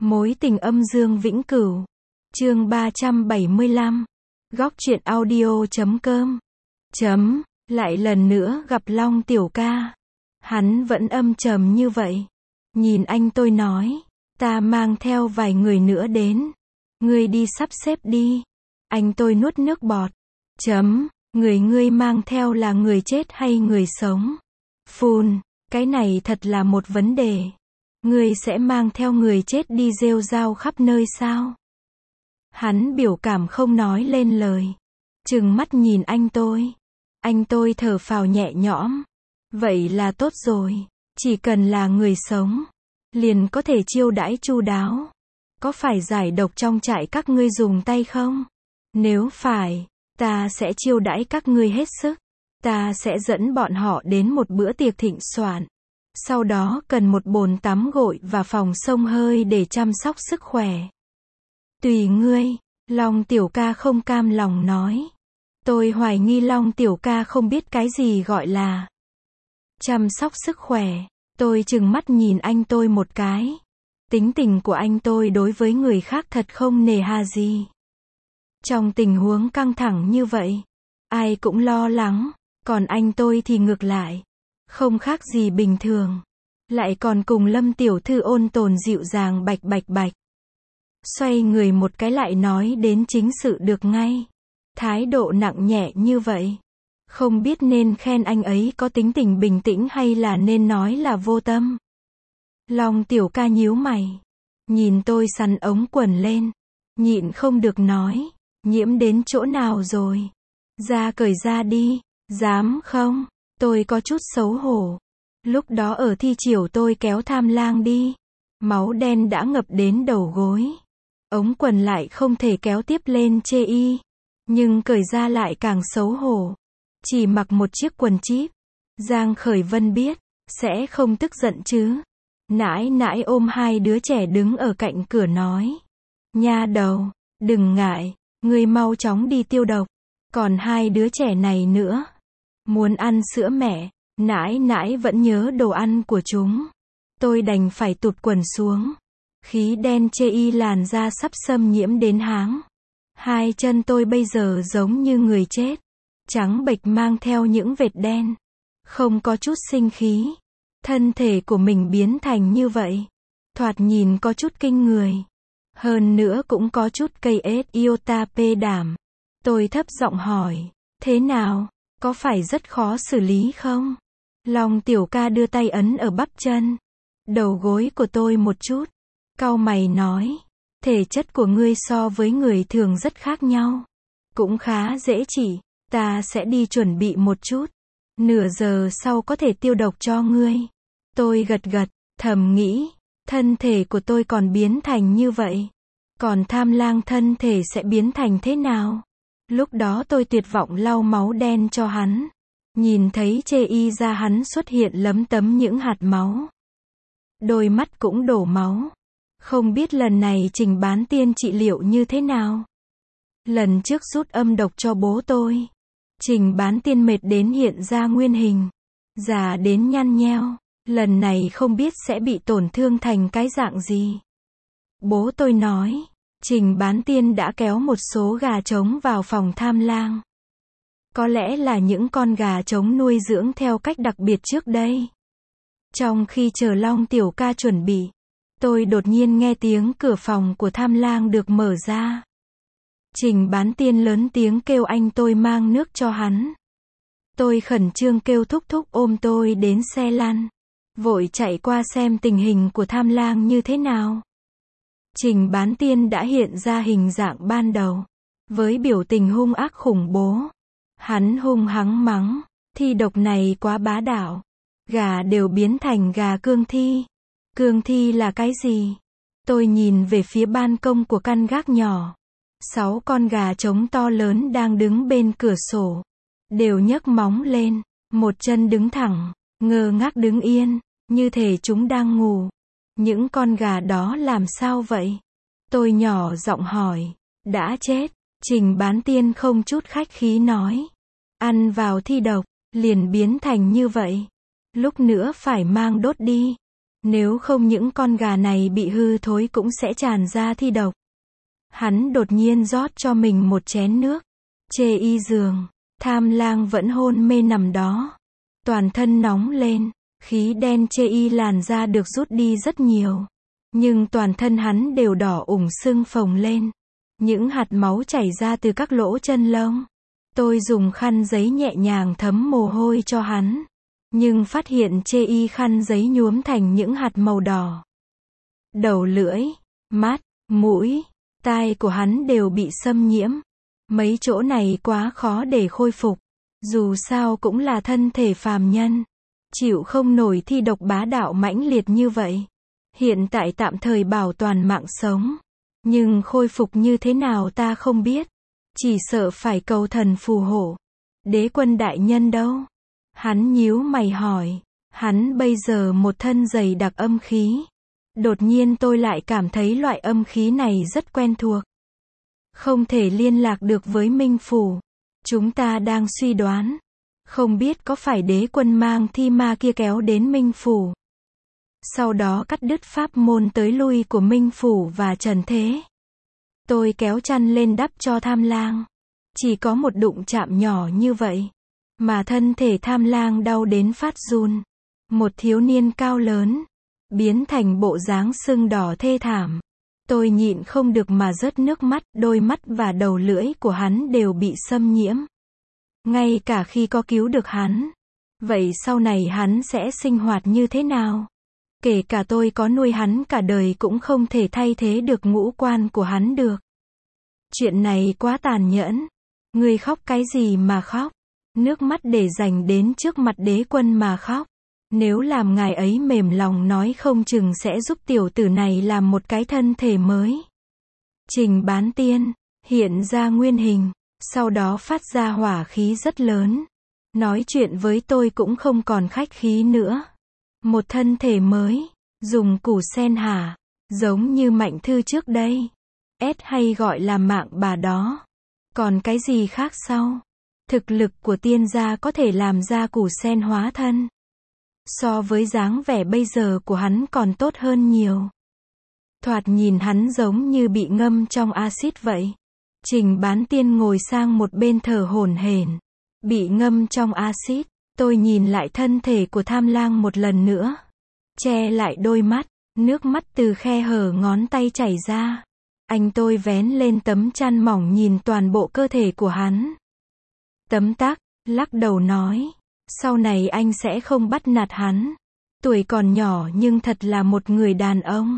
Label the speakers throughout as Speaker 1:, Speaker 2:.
Speaker 1: Mối tình âm dương vĩnh cửu. Chương 375. Góc truyện audio.com. Lại lần nữa gặp Long tiểu ca. Hắn vẫn âm trầm như vậy. Nhìn anh tôi nói, ta mang theo vài người nữa đến. Ngươi đi sắp xếp đi. Anh tôi nuốt nước bọt. Người ngươi mang theo là người chết hay người sống? Phun, cái này thật là một vấn đề. Ngươi sẽ mang theo người chết đi rêu rao khắp nơi sao? Hắn biểu cảm không nói lên lời. Trừng mắt nhìn anh tôi. Anh tôi thở phào nhẹ nhõm. Vậy là tốt rồi. Chỉ cần là người sống, liền có thể chiêu đãi chu đáo. Có phải giải độc trong trại các ngươi dùng tay không? Nếu phải, ta sẽ chiêu đãi các ngươi hết sức. Ta sẽ dẫn bọn họ đến một bữa tiệc thịnh soạn. Sau đó cần một bồn tắm gội và phòng xông hơi để chăm sóc sức khỏe. Tùy ngươi, Long tiểu ca không cam lòng nói. Tôi hoài nghi Long tiểu ca không biết cái gì gọi là chăm sóc sức khỏe. Tôi trừng mắt nhìn anh tôi một cái. Tính tình của anh tôi đối với người khác thật không nề hà gì. Trong tình huống căng thẳng như vậy, ai cũng lo lắng, còn anh tôi thì ngược lại. Không khác gì bình thường. Lại còn cùng Lâm tiểu thư ôn tồn dịu dàng bạch bạch. Xoay người một cái lại nói đến chính sự được ngay. Thái độ nặng nhẹ như vậy. Không biết nên khen anh ấy có tính tình bình tĩnh hay là nên nói là vô tâm. Long tiểu ca nhíu mày. Nhìn tôi sắn ống quần lên. Nhịn không được nói. Nhiễm đến chỗ nào rồi? Ra cởi ra đi. Dám không? Tôi có chút xấu hổ. Lúc đó ở thi chiểu tôi kéo Tham Lang đi. Máu đen đã ngập đến đầu gối. Ống quần lại không thể kéo tiếp lên chê y. Nhưng cởi ra lại càng xấu hổ. Chỉ mặc một chiếc quần chíp. Giang Khởi Vân biết, sẽ không tức giận chứ. Nãi nãi ôm hai đứa trẻ đứng ở cạnh cửa nói. Nha đầu, đừng ngại, ngươi mau chóng đi tiêu độc. Còn hai đứa trẻ này nữa. Muốn ăn sữa mẹ, nãi nãi vẫn nhớ đồ ăn của chúng. Tôi đành phải tụt quần xuống. Khí đen chê y làn da sắp xâm nhiễm đến háng. Hai chân tôi bây giờ giống như người chết. Trắng bệch mang theo những vệt đen. Không có chút sinh khí. Thân thể của mình biến thành như vậy. Thoạt nhìn có chút kinh người. Hơn nữa cũng có chút cây ết iota pê đảm. Tôi thấp giọng hỏi. Thế nào? Có phải rất khó xử lý không? Long tiểu ca đưa tay ấn ở bắp chân. Đầu gối của tôi một chút. Cau mày nói. Thể chất của ngươi so với người thường rất khác nhau. Cũng khá dễ chỉ. Ta sẽ đi chuẩn bị một chút. Nửa giờ sau có thể tiêu độc cho ngươi. Tôi gật gật, thầm nghĩ. Thân thể của tôi còn biến thành như vậy. Còn Tham Lang thân thể sẽ biến thành thế nào? Lúc đó tôi tuyệt vọng lau máu đen cho hắn. Nhìn thấy chê y ra hắn xuất hiện lấm tấm những hạt máu. Đôi mắt cũng đổ máu. Không biết lần này Trình Bán Tiên trị liệu như thế nào? Lần trước rút âm độc cho bố tôi. Trình Bán Tiên mệt đến hiện ra nguyên hình. Già đến nhăn nheo. Lần này không biết sẽ bị tổn thương thành cái dạng gì. Bố tôi nói. Trình Bán Tiên đã kéo một số gà trống vào phòng Tham Lang. Có lẽ là những con gà trống nuôi dưỡng theo cách đặc biệt trước đây. Trong khi chờ Long tiểu ca chuẩn bị, tôi đột nhiên nghe tiếng cửa phòng của Tham Lang được mở ra. Trình Bán Tiên lớn tiếng kêu anh tôi mang nước cho hắn. Tôi khẩn trương kêu thúc thúc ôm tôi đến xe lăn. Vội chạy qua xem tình hình của Tham Lang như thế nào. Trình Bán Tiên đã hiện ra hình dạng ban đầu. Với biểu tình hung ác khủng bố. Hắn hung hăng mắng. Thi độc này quá bá đạo. Gà đều biến thành gà cương thi. Cương thi là cái gì? Tôi nhìn về phía ban công của căn gác nhỏ. 6 con gà trống to lớn đang đứng bên cửa sổ. Đều nhấc móng lên. Một chân đứng thẳng. Ngơ ngác đứng yên. Như thể chúng đang ngủ. Những con gà đó làm sao vậy? Tôi nhỏ giọng hỏi. Đã chết. Trình Bán Tiên không chút khách khí nói. Ăn vào thi độc, liền biến thành như vậy. Lúc nữa phải mang đốt đi. Nếu không những con gà này bị hư thối cũng sẽ tràn ra thi độc. Hắn đột nhiên rót cho mình một chén nước. Chê y giường. Tham lang vẫn hôn mê nằm đó. Toàn thân nóng lên. Khí đen chê y làn da được rút đi rất nhiều. Nhưng toàn thân hắn đều đỏ ửng sưng phồng lên. Những hạt máu chảy ra từ các lỗ chân lông. Tôi dùng khăn giấy nhẹ nhàng thấm mồ hôi cho hắn. Nhưng phát hiện chê y khăn giấy nhuốm thành những hạt màu đỏ. Đầu lưỡi, mắt, mũi, tai của hắn đều bị xâm nhiễm. Mấy chỗ này quá khó để khôi phục. Dù sao cũng là thân thể phàm nhân. Chịu không nổi thi độc bá đạo mãnh liệt như vậy. Hiện tại tạm thời bảo toàn mạng sống. Nhưng khôi phục như thế nào ta không biết. Chỉ sợ phải cầu thần phù hộ. Đế quân đại nhân đâu? Hắn nhíu mày hỏi. Hắn bây giờ một thân dày đặc âm khí. Đột nhiên tôi lại cảm thấy loại âm khí này rất quen thuộc. Không thể liên lạc được với Minh Phủ. Chúng ta đang suy đoán. Không biết có phải đế quân mang thi ma kia kéo đến Minh Phủ. Sau đó cắt đứt pháp môn tới lui của Minh Phủ và Trần Thế. Tôi kéo chăn lên đắp cho Tham lang. Chỉ có một đụng chạm nhỏ như vậy. Mà thân thể Tham lang đau đến phát run. Một thiếu niên cao lớn. Biến thành bộ dáng sưng đỏ thê thảm. Tôi nhịn không được mà rớt nước mắt. Đôi mắt và đầu lưỡi của hắn đều bị xâm nhiễm. Ngay cả khi có cứu được hắn. Vậy sau này hắn sẽ sinh hoạt như thế nào? Kể cả tôi có nuôi hắn cả đời cũng không thể thay thế được ngũ quan của hắn được. Chuyện này quá tàn nhẫn. Ngươi khóc cái gì mà khóc? Nước mắt để dành đến trước mặt đế quân mà khóc. Nếu làm ngài ấy mềm lòng nói không chừng sẽ giúp tiểu tử này làm một cái thân thể mới. Trình Bán Tiên hiện ra nguyên hình, sau đó phát ra hỏa khí rất lớn. Nói chuyện với tôi cũng không còn khách khí nữa. Một thân thể mới, dùng củ sen hả? Giống như Mạnh Thư trước đây. Hay gọi là mạng bà đó. Còn cái gì khác sau? Thực lực của tiên gia có thể làm ra củ sen hóa thân. So với dáng vẻ bây giờ của hắn còn tốt hơn nhiều. Thoạt nhìn hắn giống như bị ngâm trong axit vậy. Trình Bán Tiên ngồi sang một bên thở hổn hển. Bị ngâm trong axit. Tôi nhìn lại thân thể của Tham lang một lần nữa. Che lại đôi mắt. Nước mắt từ khe hở ngón tay chảy ra. Anh tôi vén lên tấm chăn mỏng nhìn toàn bộ cơ thể của hắn. Tấm tắc, lắc đầu nói. Sau này anh sẽ không bắt nạt hắn. Tuổi còn nhỏ nhưng thật là một người đàn ông.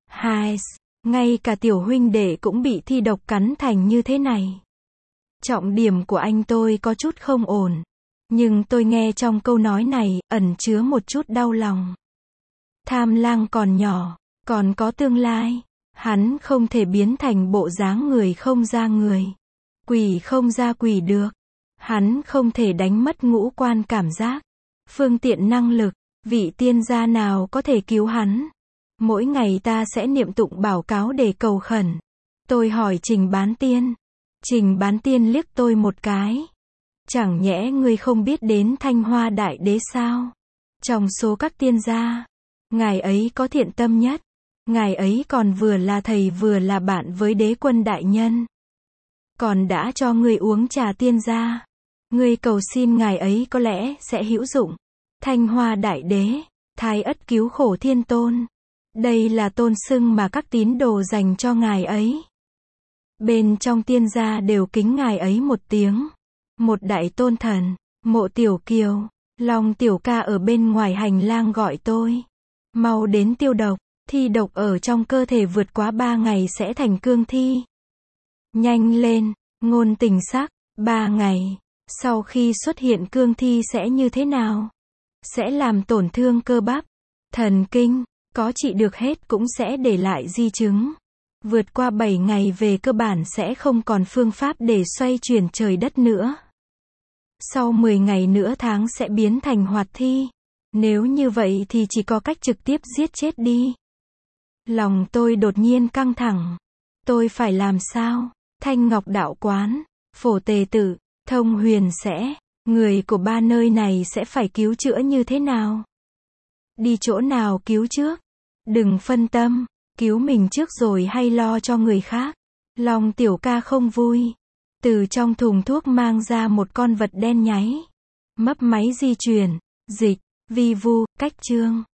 Speaker 1: Ngay cả tiểu huynh đệ cũng bị thi độc cắn thành như thế này. Trọng điểm của anh tôi có chút không ổn. Nhưng tôi nghe trong câu nói này, ẩn chứa một chút đau lòng. Tham lang còn nhỏ, còn có tương lai. Hắn không thể biến thành bộ dáng người không ra người. Quỷ không ra quỷ được. Hắn không thể đánh mất ngũ quan cảm giác. Phương tiện năng lực, vị tiên gia nào có thể cứu hắn. Mỗi ngày ta sẽ niệm tụng bảo cáo để cầu khẩn. Tôi hỏi Trình Bán Tiên. Trình Bán Tiên liếc tôi một cái. Chẳng nhẽ ngươi không biết đến Thanh Hoa Đại Đế sao? Trong số các tiên gia, ngài ấy có thiện tâm nhất. Ngài ấy còn vừa là thầy vừa là bạn với đế quân đại nhân. Còn đã cho ngươi uống trà tiên gia. Ngươi cầu xin ngài ấy có lẽ sẽ hữu dụng. Thanh Hoa Đại Đế, Thái Ất Cứu Khổ Thiên Tôn. Đây là tôn xưng mà các tín đồ dành cho ngài ấy. Bên trong tiên gia đều kính ngài ấy một tiếng. Một đại tôn thần, Mộ Tiểu Kiều, Long Tiểu Ca ở bên ngoài hành lang gọi tôi. Mau đến tiêu độc, thi độc ở trong cơ thể vượt quá 3 ngày sẽ thành cương thi. Nhanh lên, Ngôn Tình Sắc, 3 ngày. Sau khi xuất hiện cương thi sẽ như thế nào? Sẽ làm tổn thương cơ bắp, thần kinh, có trị được hết cũng sẽ để lại di chứng. Vượt qua 7 ngày về cơ bản sẽ không còn phương pháp để xoay chuyển trời đất nữa. Sau 10 ngày nửa tháng sẽ biến thành hoạt thi. Nếu như vậy thì chỉ có cách trực tiếp giết chết đi. Lòng tôi đột nhiên căng thẳng. Tôi phải làm sao? Thanh Ngọc Đạo Quán, Phổ Tề Tự, Thông Huyền sẽ, người của ba nơi này sẽ phải cứu chữa như thế nào? Đi chỗ nào cứu trước? Đừng phân tâm, cứu mình trước rồi hay lo cho người khác. Long tiểu ca không vui. Từ trong thùng thuốc mang ra một con vật đen nháy. Mấp máy di chuyển, dịch, vi vu, cách chương.